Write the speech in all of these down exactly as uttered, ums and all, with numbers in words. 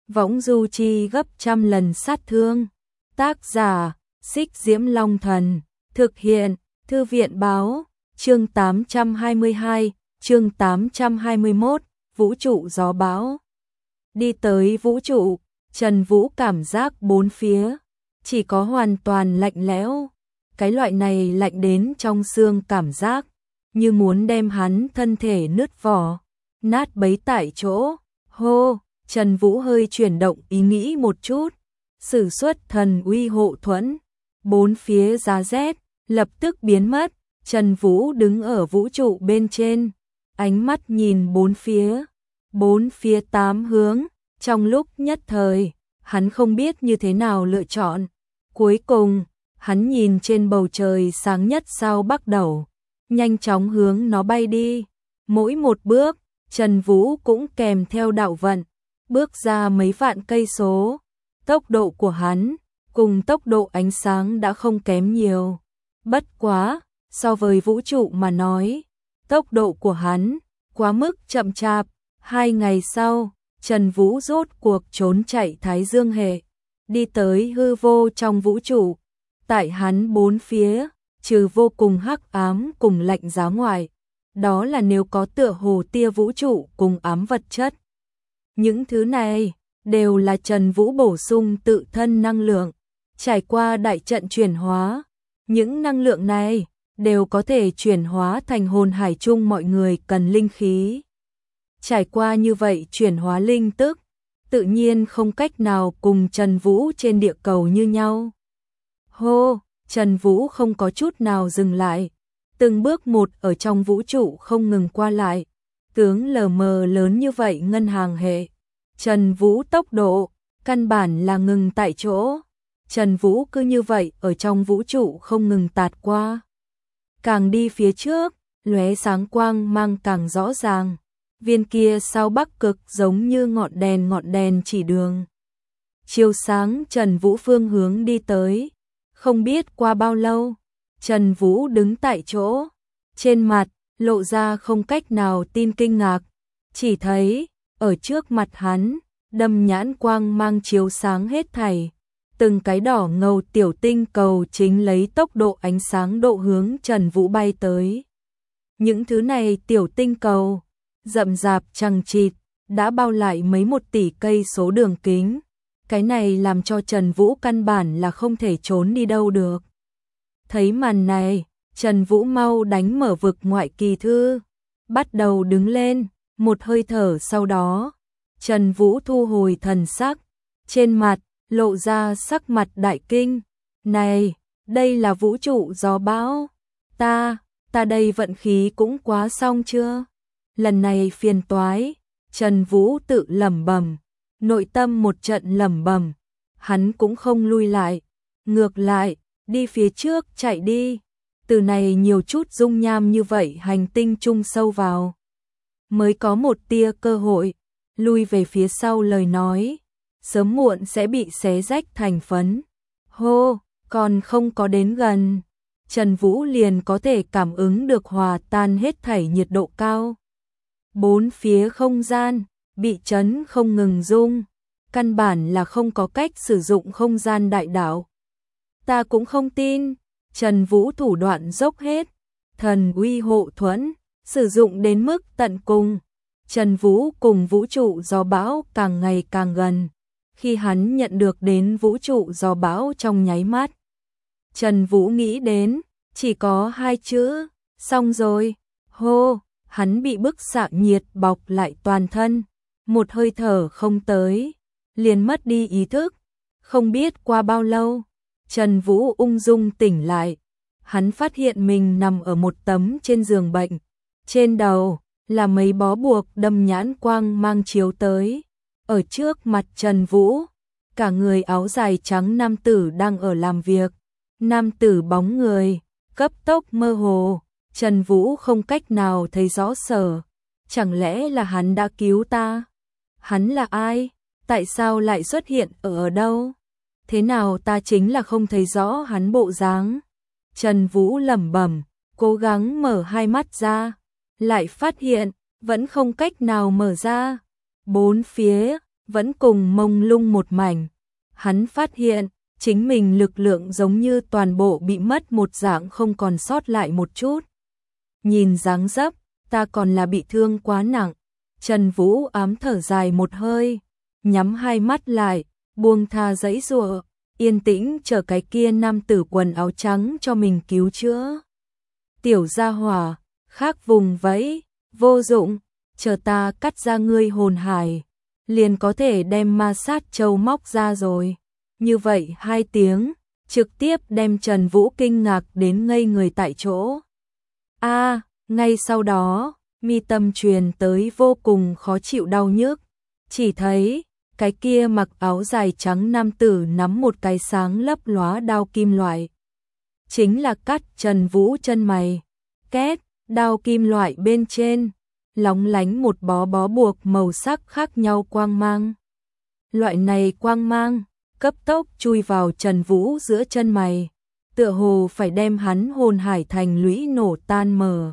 võng du chi gấp trăm lần sát thương. Tác giả, Xích Diễm Long Thần, thực hiện, Thư viện báo, chương tám trăm hai mươi hai, chương tám trăm hai mươi mốt, vũ trụ gió bão. Đi tới vũ trụ, Trần Vũ cảm giác bốn phía, chỉ có hoàn toàn lạnh lẽo. Cái loại này lạnh đến trong xương cảm giác, như muốn đem hắn thân thể nứt vỏ, nát bấy tại chỗ. Hô, Trần Vũ hơi chuyển động ý nghĩ một chút, sử xuất thần uy hộ thuẫn, bốn phía giá rét lập tức biến mất. Trần Vũ đứng ở vũ trụ bên trên, ánh mắt nhìn bốn phía, bốn phía tám hướng, trong lúc nhất thời, hắn không biết như thế nào lựa chọn. Cuối cùng, hắn nhìn trên bầu trời sáng nhất sao Bắc Đầu, nhanh chóng hướng nó bay đi. Mỗi một bước, Trần Vũ cũng kèm theo đạo vận, bước ra mấy vạn cây số. Tốc độ của hắn cùng tốc độ ánh sáng đã không kém nhiều. Bất quá, so với vũ trụ mà nói, tốc độ của hắn quá mức chậm chạp. Hai ngày sau, Trần Vũ rốt cuộc trốn chạy Thái Dương hệ, đi tới hư vô trong vũ trụ. Tại hắn bốn phía, trừ vô cùng hắc ám cùng lạnh giá ngoài, đó là nếu có tựa hồ tia vũ trụ cùng ám vật chất. Những thứ này đều là Trần Vũ bổ sung tự thân năng lượng, trải qua đại trận chuyển hóa. Những năng lượng này đều có thể chuyển hóa thành hồn hải chung mọi người cần linh khí. Trải qua như vậy chuyển hóa linh tức, tự nhiên không cách nào cùng Trần Vũ trên địa cầu như nhau. Hô, Trần Vũ không có chút nào dừng lại, từng bước một ở trong vũ trụ không ngừng qua lại. Tướng lờ mờ lớn như vậy ngân hàng hệ, Trần Vũ tốc độ căn bản là ngừng tại chỗ. Trần Vũ cứ như vậy ở trong vũ trụ không ngừng tạt qua. Càng đi phía trước, lóe sáng quang mang càng rõ ràng. Viên kia sao Bắc Cực giống như ngọn đèn ngọn đèn chỉ đường, chiếu sáng Trần Vũ phương hướng đi tới. Không biết qua bao lâu, Trần Vũ đứng tại chỗ, trên mặt lộ ra không cách nào tin kinh ngạc. Chỉ thấy ở trước mặt hắn, đâm nhãn quang mang chiếu sáng hết thảy. Từng cái đỏ ngầu tiểu tinh cầu chính lấy tốc độ ánh sáng độ hướng Trần Vũ bay tới. Những thứ này tiểu tinh cầu rậm rạp chằng chịt, đã bao lại mấy một tỷ cây số đường kính. Cái này làm cho Trần Vũ căn bản là không thể trốn đi đâu được. Thấy màn này, Trần Vũ mau đánh mở vực ngoại kỳ thư, bắt đầu đứng lên. Một hơi thở sau đó, Trần Vũ thu hồi thần sắc, trên mặt lộ ra sắc mặt đại kinh. Này, đây là vũ trụ gió bão. Ta, ta đây vận khí cũng quá xong chưa? Lần này phiền toái. Trần Vũ tự lẩm bẩm, nội tâm một trận lẩm bẩm. Hắn cũng không lui lại, ngược lại, đi phía trước chạy đi. Từ này nhiều chút dung nham như vậy hành tinh chung sâu vào, mới có một tia cơ hội. Lui về phía sau lời nói, sớm muộn sẽ bị xé rách thành phấn. Hô, còn không có đến gần, Trần Vũ liền có thể cảm ứng được hòa tan hết thảy nhiệt độ cao. Bốn phía không gian bị chấn không ngừng rung, căn bản là không có cách sử dụng không gian đại đạo. Ta cũng không tin. Trần Vũ thủ đoạn dốc hết, thần uy hộ thuẫn sử dụng đến mức tận cùng. Trần Vũ cùng vũ trụ gió bão càng ngày càng gần. Khi hắn nhận được đến vũ trụ gió bão trong nháy mắt, Trần Vũ nghĩ đến chỉ có hai chữ, xong rồi. Hô, hắn bị bức xạ nhiệt bọc lại toàn thân, một hơi thở không tới, liền mất đi ý thức. Không biết qua bao lâu, Trần Vũ ung dung tỉnh lại. Hắn phát hiện mình nằm ở một tấm trên giường bệnh, trên đầu là mấy bó buộc đâm nhãn quang mang chiếu tới. Ở trước mặt Trần Vũ, cả người áo dài trắng nam tử đang ở làm việc. Nam tử bóng người cấp tốc mơ hồ, Trần Vũ không cách nào thấy rõ sở. Chẳng lẽ là hắn đã cứu ta? Hắn là ai? Tại sao lại xuất hiện ở ở đâu? Thế nào ta chính là không thấy rõ hắn bộ dáng? Trần Vũ lẩm bẩm, cố gắng mở hai mắt ra, lại phát hiện vẫn không cách nào mở ra. Bốn phía vẫn cùng mông lung một mảnh. Hắn phát hiện, chính mình lực lượng giống như toàn bộ bị mất một dạng, không còn sót lại một chút. Nhìn dáng dấp, ta còn là bị thương quá nặng. Trần Vũ ám thở dài một hơi, nhắm hai mắt lại, buông tha giãy giụa, yên tĩnh chờ cái kia nam tử quần áo trắng cho mình cứu chữa. Tiểu gia hỏa, khác vùng vẫy, vô dụng, chờ ta cắt ra ngươi hồn hải, liền có thể đem ma sát châu móc ra rồi. Như vậy hai tiếng, trực tiếp đem Trần Vũ kinh ngạc đến ngây người tại chỗ. A, ngay sau đó, mi tâm truyền tới vô cùng khó chịu đau nhức, chỉ thấy cái kia mặc áo dài trắng nam tử nắm một cái sáng lấp lóa đao kim loại. Chính là cắt Trần Vũ chân mày. Két, đao kim loại bên trên, lóng lánh một bó bó buộc màu sắc khác nhau quang mang. Loại này quang mang, cấp tốc chui vào Trần Vũ giữa chân mày, tựa hồ phải đem hắn hồn hải thành lũy nổ tan mờ.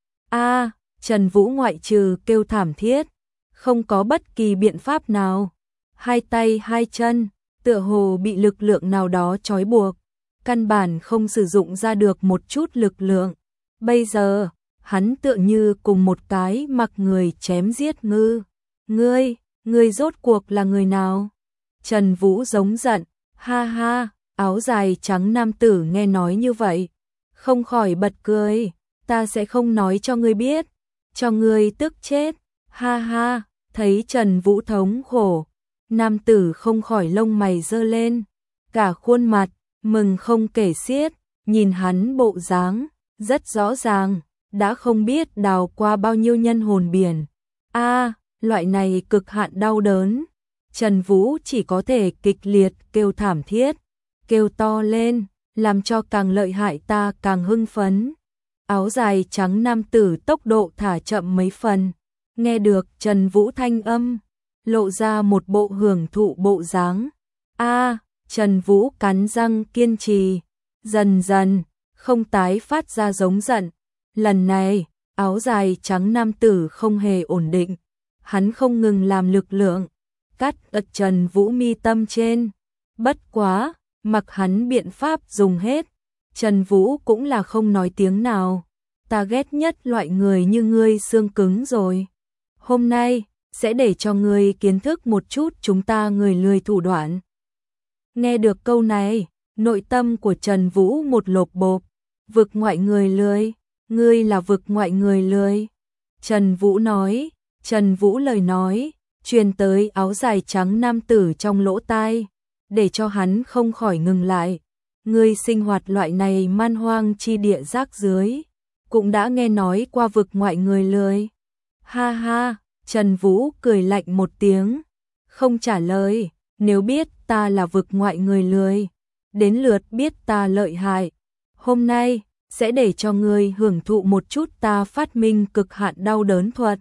A, Trần Vũ ngoại trừ kêu thảm thiết, không có bất kỳ biện pháp nào. Hai tay hai chân, tựa hồ bị lực lượng nào đó trói buộc, căn bản không sử dụng ra được một chút lực lượng. Bây giờ, hắn tựa như cùng một cái mặc người chém giết ngư. Ngươi, ngươi rốt cuộc là người nào? Trần Vũ giống giận, ha ha, áo dài trắng nam tử nghe nói như vậy, không khỏi bật cười, ta sẽ không nói cho ngươi biết, cho ngươi tức chết, ha ha, thấy Trần Vũ thống khổ, nam tử không khỏi lông mày giơ lên, cả khuôn mặt, mừng không kể xiết, nhìn hắn bộ dáng, rất rõ ràng, đã không biết đào qua bao nhiêu nhân hồn biển. A, loại này cực hạn đau đớn. Trần Vũ chỉ có thể kịch liệt kêu thảm thiết, kêu to lên, làm cho càng lợi hại ta càng hưng phấn. Áo dài trắng nam tử tốc độ thả chậm mấy phần, nghe được Trần Vũ thanh âm, lộ ra một bộ hưởng thụ bộ dáng. A, Trần Vũ cắn răng kiên trì, dần dần, không tái phát ra giống giận. Lần này, áo dài trắng nam tử không hề ổn định, hắn không ngừng làm lực lượng, cắt ật Trần Vũ mi tâm trên. Bất quá, mặc hắn biện pháp dùng hết, Trần Vũ cũng là không nói tiếng nào. Ta ghét nhất loại người như ngươi xương cứng rồi. Hôm nay, sẽ để cho ngươi kiến thức một chút chúng ta người lười thủ đoạn. Nghe được câu này, nội tâm của Trần Vũ một lột bộp, vực ngoại người lười, ngươi là vực ngoại người lười. Trần Vũ nói, Trần Vũ lời nói, truyền tới áo dài trắng nam tử trong lỗ tai, để cho hắn không khỏi ngừng lại. Ngươi sinh hoạt loại này man hoang chi địa rác dưới, cũng đã nghe nói qua vực ngoại người lười. Ha ha, Trần Vũ cười lạnh một tiếng, không trả lời, nếu biết ta là vực ngoại người lười, đến lượt biết ta lợi hại. Hôm nay, sẽ để cho ngươi hưởng thụ một chút ta phát minh cực hạn đau đớn thuật.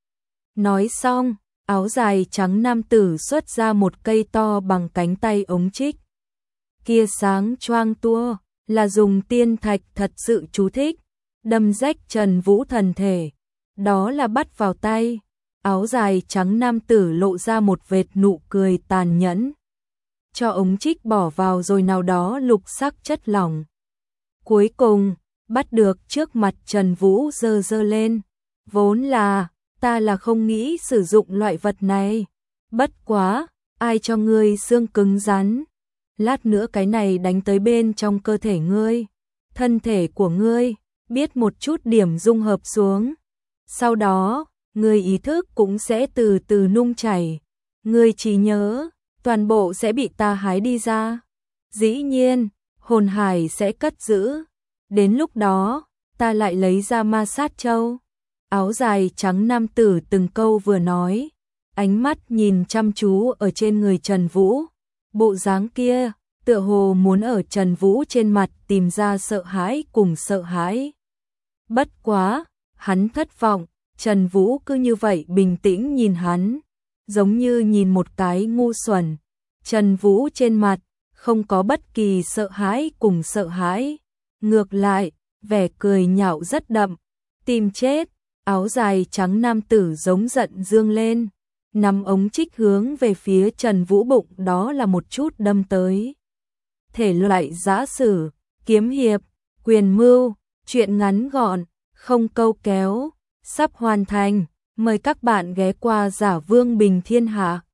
Nói xong, áo dài trắng nam tử xuất ra một cây to bằng cánh tay ống trích. Kia sáng choang tua, là dùng tiên thạch thật sự chú thích, đâm rách Trần Vũ thần thể. Đó là bắt vào tay. Áo dài trắng nam tử lộ ra một vệt nụ cười tàn nhẫn. Cho ống trích bỏ vào rồi nào đó lục sắc chất lỏng. Cuối cùng, bắt được trước mặt Trần Vũ giơ giơ lên. Vốn là, ta là không nghĩ sử dụng loại vật này. Bất quá, ai cho ngươi xương cứng rắn. Lát nữa cái này đánh tới bên trong cơ thể ngươi. Thân thể của ngươi, biết một chút điểm dung hợp xuống. Sau đó, ngươi ý thức cũng sẽ từ từ nung chảy. Ngươi chỉ nhớ, toàn bộ sẽ bị ta hái đi ra. Dĩ nhiên, hồn hải sẽ cất giữ. Đến lúc đó, ta lại lấy ra ma sát châu. Áo dài trắng nam tử từng câu vừa nói, ánh mắt nhìn chăm chú ở trên người Trần Vũ. Bộ dáng kia, tựa hồ muốn ở Trần Vũ trên mặt tìm ra sợ hãi cùng sợ hãi. Bất quá, hắn thất vọng, Trần Vũ cứ như vậy bình tĩnh nhìn hắn, giống như nhìn một cái ngu xuẩn. Trần Vũ trên mặt, không có bất kỳ sợ hãi cùng sợ hãi. Ngược lại, vẻ cười nhạo rất đậm. Tìm chết, áo dài trắng nam tử giống giận dương lên. nắm ống trích hướng về phía Trần Vũ bụng đó là một chút đâm tới. Thể loại giã sử, kiếm hiệp, quyền mưu, truyện ngắn gọn, không câu kéo, sắp hoàn thành. Mời các bạn ghé qua Giả Vương Bình Thiên Hạ.